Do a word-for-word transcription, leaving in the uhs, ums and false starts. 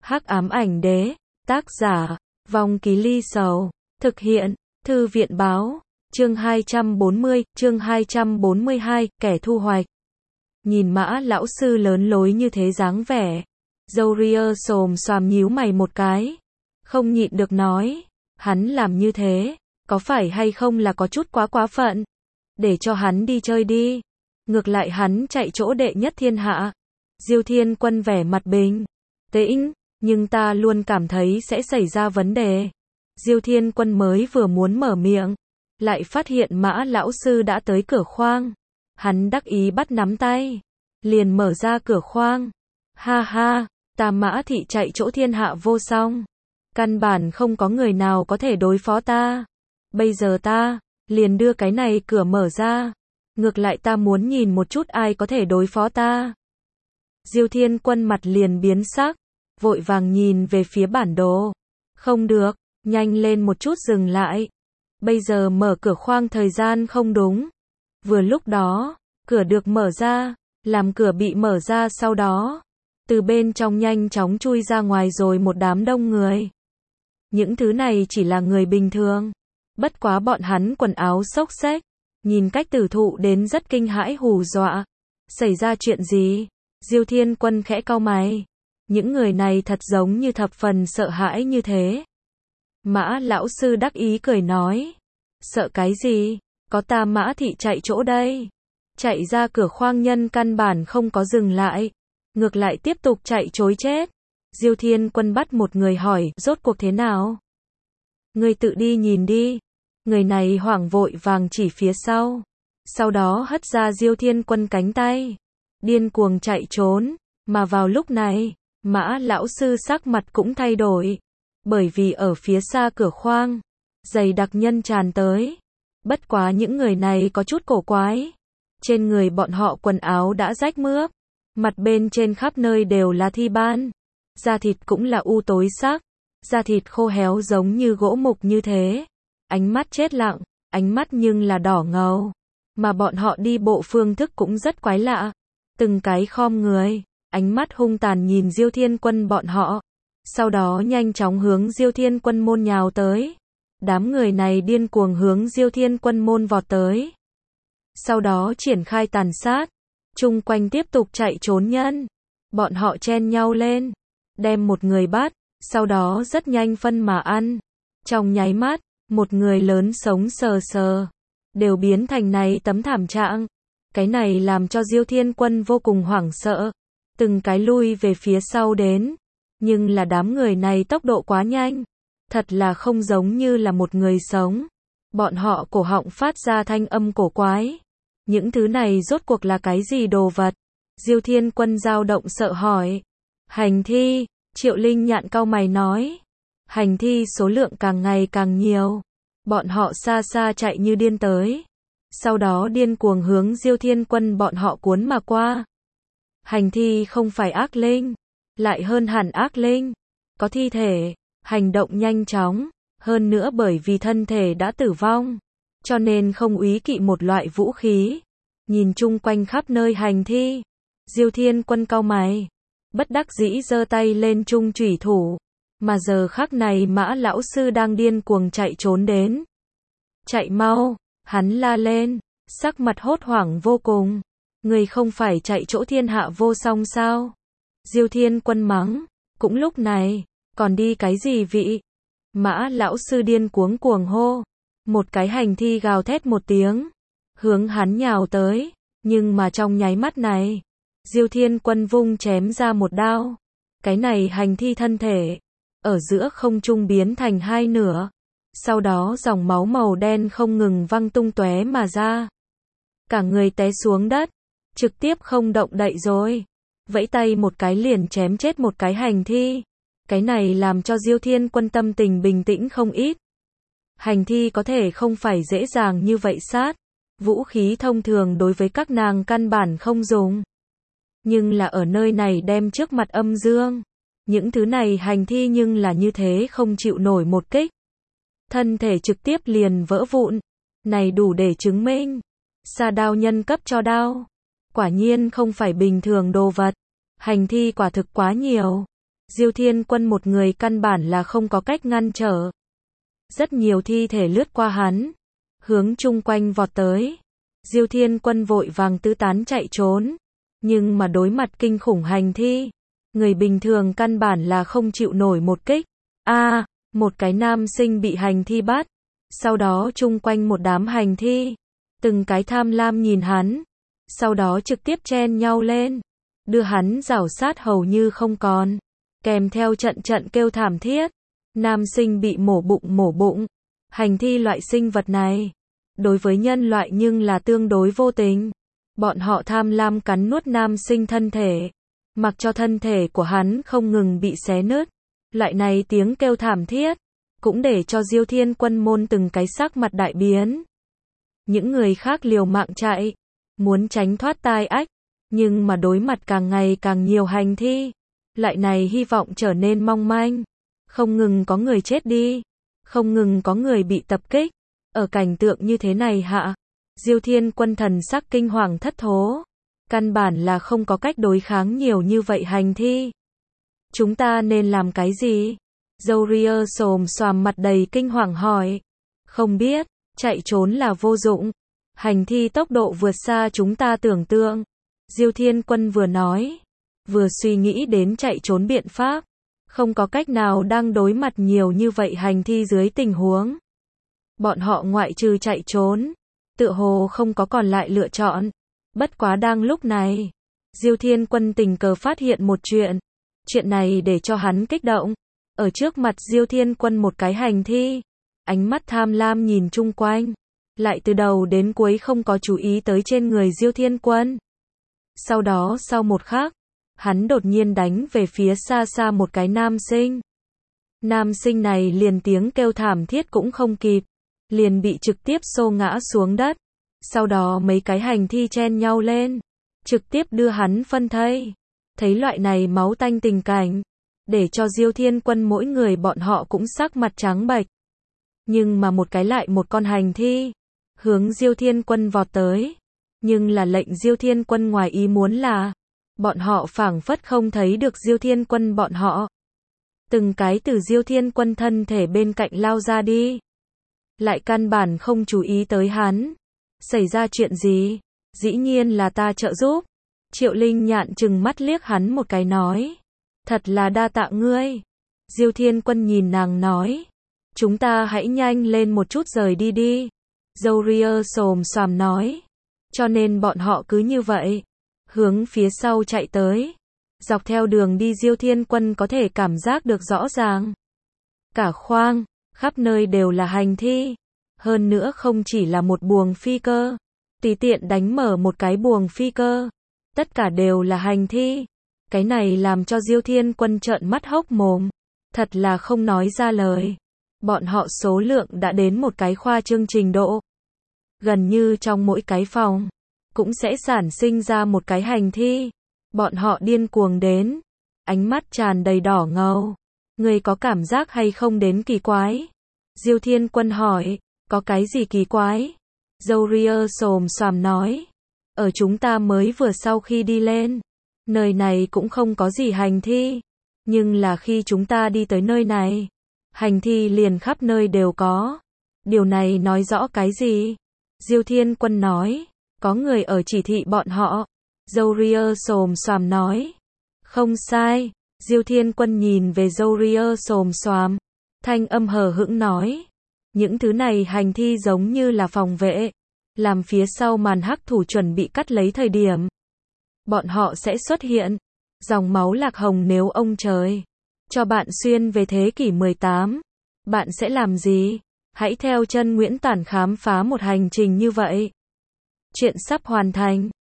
Hắc ám ảnh đế, tác giả, Vong Ký Ly Sầu, thực hiện, Thư viện báo, chương hai trăm bốn mươi, chương hai trăm bốn mươi hai, kẻ thu hoạch. Nhìn Mã lão sư lớn lối như thế dáng vẻ, dâu ria xồm xoàm nhíu mày một cái, không nhịn được nói, hắn làm như thế, có phải hay không là có chút quá quá phận, để cho hắn đi chơi đi, ngược lại hắn chạy chỗ đệ nhất thiên hạ. Diêu Thiên Quân vẻ mặt bình tĩnh, nhưng ta luôn cảm thấy sẽ xảy ra vấn đề. Diêu Thiên Quân mới vừa muốn mở miệng, lại phát hiện Mã lão sư đã tới cửa khoang. Hắn đắc ý bắt nắm tay, liền mở ra cửa khoang. Ha ha, ta Mã thị chạy chỗ thiên hạ vô song, căn bản không có người nào có thể đối phó ta. Bây giờ ta liền đưa cái này cửa mở ra, ngược lại ta muốn nhìn một chút ai có thể đối phó ta. Diêu Thiên Quân mặt liền biến sắc, vội vàng nhìn về phía bản đồ. Không được, nhanh lên một chút dừng lại. Bây giờ mở cửa khoang thời gian không đúng. Vừa lúc đó, cửa được mở ra, làm cửa bị mở ra sau đó, từ bên trong nhanh chóng chui ra ngoài rồi một đám đông người. Những thứ này chỉ là người bình thường, bất quá bọn hắn quần áo xốc xếch, nhìn cách tử thụ đến rất kinh hãi hù dọa. Xảy ra chuyện gì? Diêu Thiên Quân khẽ cau mày. Những người này thật giống như thập phần sợ hãi như thế. Mã lão sư đắc ý cười nói, sợ cái gì, có ta Mã thị chạy chỗ đây. Chạy ra cửa khoang nhân căn bản không có dừng lại, ngược lại tiếp tục chạy trối chết. Diêu Thiên Quân bắt một người hỏi, rốt cuộc thế nào? Người tự đi nhìn đi. Người này hoảng vội vàng chỉ phía sau, sau đó hất ra Diêu Thiên Quân cánh tay, điên cuồng chạy trốn. Mà vào lúc này, Mã lão sư sắc mặt cũng thay đổi, bởi vì ở phía xa cửa khoang, dày đặc nhân tràn tới. Bất quá những người này có chút cổ quái, trên người bọn họ quần áo đã rách mướp, mặt bên trên khắp nơi đều là thi ban, da thịt cũng là u tối sắc, da thịt khô héo giống như gỗ mục như thế, ánh mắt chết lặng, ánh mắt nhưng là đỏ ngầu, mà bọn họ đi bộ phương thức cũng rất quái lạ, từng cái khom người, ánh mắt hung tàn nhìn Diêu Thiên Quân bọn họ, sau đó nhanh chóng hướng Diêu Thiên Quân môn nhào tới. Đám người này điên cuồng hướng Diêu Thiên Quân môn vọt tới, sau đó triển khai tàn sát, chung quanh tiếp tục chạy trốn nhân. Bọn họ chen nhau lên, đem một người bắt, sau đó rất nhanh phân mà ăn. Trong nháy mắt, một người lớn sống sờ sờ, đều biến thành này tấm thảm trạng. Cái này làm cho Diêu Thiên Quân vô cùng hoảng sợ, từng cái lui về phía sau đến. Nhưng là đám người này tốc độ quá nhanh, thật là không giống như là một người sống. Bọn họ cổ họng phát ra thanh âm cổ quái. Những thứ này rốt cuộc là cái gì đồ vật? Diêu Thiên Quân dao động sợ hỏi. Hành thi, Triệu Linh Nhạn cau mày nói. Hành thi số lượng càng ngày càng nhiều. Bọn họ xa xa chạy như điên tới, sau đó điên cuồng hướng Diêu Thiên Quân bọn họ cuốn mà qua. Hành thi không phải ác linh, lại hơn hẳn ác linh, có thi thể, hành động nhanh chóng, hơn nữa bởi vì thân thể đã tử vong, cho nên không úy kỵ một loại vũ khí. Nhìn chung quanh khắp nơi hành thi, Diêu Thiên Quân cau mày, bất đắc dĩ giơ tay lên trung chủy thủ, mà giờ khắc này Mã lão sư đang điên cuồng chạy trốn đến. Chạy mau, hắn la lên, sắc mặt hốt hoảng vô cùng. Người không phải chạy chỗ thiên hạ vô song sao? Diêu Thiên Quân mắng, cũng lúc này, còn đi cái gì vị? Mã lão sư điên cuống cuồng hô, một cái hành thi gào thét một tiếng, hướng hắn nhào tới, nhưng mà trong nháy mắt này, Diêu Thiên Quân vung chém ra một đao, cái này hành thi thân thể, ở giữa không trung biến thành hai nửa, sau đó dòng máu màu đen không ngừng văng tung tóe mà ra. Cả người té xuống đất, trực tiếp không động đậy rồi, vẫy tay một cái liền chém chết một cái hành thi. Cái này làm cho Diêu Thiên Quân tâm tình bình tĩnh không ít. Hành thi có thể không phải dễ dàng như vậy sát, vũ khí thông thường đối với các nàng căn bản không dùng. Nhưng là ở nơi này đem trước mặt âm dương, những thứ này hành thi nhưng là như thế không chịu nổi một kích. Thân thể trực tiếp liền vỡ vụn, này đủ để chứng minh, sa đao nhân cấp cho đao, quả nhiên không phải bình thường đồ vật. Hành thi quả thực quá nhiều, Diêu Thiên Quân một người căn bản là không có cách ngăn trở. Rất nhiều thi thể lướt qua hắn, hướng chung quanh vọt tới. Diêu Thiên Quân vội vàng tứ tán chạy trốn, nhưng mà đối mặt kinh khủng hành thi, người bình thường căn bản là không chịu nổi một kích. A, à, một cái nam sinh bị hành thi bắt, sau đó chung quanh một đám hành thi, từng cái tham lam nhìn hắn, sau đó trực tiếp chen nhau lên, đưa hắn rảo sát hầu như không còn, kèm theo trận trận kêu thảm thiết. Nam sinh bị mổ bụng mổ bụng. Hành thi loại sinh vật này, đối với nhân loại nhưng là tương đối vô tình. Bọn họ tham lam cắn nuốt nam sinh thân thể, mặc cho thân thể của hắn không ngừng bị xé nứt. Loại này tiếng kêu thảm thiết, cũng để cho Diêu Thiên Quân môn từng cái sắc mặt đại biến. Những người khác liều mạng chạy, muốn tránh thoát tai ách, nhưng mà đối mặt càng ngày càng nhiều hành thi, loại này hy vọng trở nên mong manh. Không ngừng có người chết đi, không ngừng có người bị tập kích. Ở cảnh tượng như thế này hạ, Diêu Thiên Quân thần sắc kinh hoàng thất thố, căn bản là không có cách đối kháng nhiều như vậy hành thi. Chúng ta nên làm cái gì? Zoria xồm xoàm mặt đầy kinh hoàng hỏi. Không biết, chạy trốn là vô dụng. Hành thi tốc độ vượt xa chúng ta tưởng tượng. Diêu Thiên Quân vừa nói, vừa suy nghĩ đến chạy trốn biện pháp. Không có cách nào đang đối mặt nhiều như vậy hành thi dưới tình huống. Bọn họ ngoại trừ chạy trốn, tựa hồ không có còn lại lựa chọn. Bất quá đang lúc này, Diêu Thiên Quân tình cờ phát hiện một chuyện. Chuyện này để cho hắn kích động. Ở trước mặt Diêu Thiên Quân một cái hành thi, ánh mắt tham lam nhìn chung quanh, lại từ đầu đến cuối không có chú ý tới trên người Diêu Thiên Quân. Sau đó sau một khắc, hắn đột nhiên đánh về phía xa xa một cái nam sinh. Nam sinh này liền tiếng kêu thảm thiết cũng không kịp, liền bị trực tiếp xô ngã xuống đất. Sau đó mấy cái hành thi chen nhau lên, trực tiếp đưa hắn phân thây. Thấy loại này máu tanh tình cảnh, để cho Diêu Thiên Quân mỗi người bọn họ cũng sắc mặt trắng bệch. Nhưng mà một cái lại một con hành thi, hướng Diêu Thiên Quân vọt tới. Nhưng là lệnh Diêu Thiên Quân ngoài ý muốn là, bọn họ phảng phất không thấy được Diêu Thiên Quân bọn họ. Từng cái từ Diêu Thiên Quân thân thể bên cạnh lao ra đi. Lại căn bản không chú ý tới hắn. Xảy ra chuyện gì? Dĩ nhiên là ta trợ giúp. Triệu Linh Nhạn trừng mắt liếc hắn một cái nói. Thật là đa tạ ngươi. Diêu Thiên Quân nhìn nàng nói. Chúng ta hãy nhanh lên một chút rời đi đi. Zoria xồm xoàm nói. Cho nên bọn họ cứ như vậy, hướng phía sau chạy tới. Dọc theo đường đi Diêu Thiên Quân có thể cảm giác được rõ ràng. Cả khoang, khắp nơi đều là hành thi. Hơn nữa không chỉ là một buồng phi cơ. Tùy tiện đánh mở một cái buồng phi cơ, tất cả đều là hành thi. Cái này làm cho Diêu Thiên Quân trợn mắt hốc mồm. Thật là không nói ra lời. Bọn họ số lượng đã đến một cái khoa trương trình độ. Gần như trong mỗi cái phòng, cũng sẽ sản sinh ra một cái hành thi. Bọn họ điên cuồng đến. Ánh mắt tràn đầy đỏ ngầu. Người có cảm giác hay không đến kỳ quái? Diêu Thiên Quân hỏi, có cái gì kỳ quái? Zoria xồm xoàm nói. Ở chúng ta mới vừa sau khi đi lên, nơi này cũng không có gì hành thi. Nhưng là khi chúng ta đi tới nơi này, hành thi liền khắp nơi đều có. Điều này nói rõ cái gì? Diêu Thiên Quân nói, có người ở chỉ thị bọn họ. Zoria xồm xoàm nói. Không sai. Diêu Thiên Quân nhìn về Zoria xồm xoàm, thanh âm hờ hững nói. Những thứ này hành thi giống như là phòng vệ, làm phía sau màn hắc thủ chuẩn bị cắt lấy thời điểm. Bọn họ sẽ xuất hiện. Dòng máu lạc hồng nếu ông trời cho bạn xuyên về thế kỷ mười tám, bạn sẽ làm gì? Hãy theo chân Nguyễn Tản khám phá một hành trình như vậy. Chuyện sắp hoàn thành.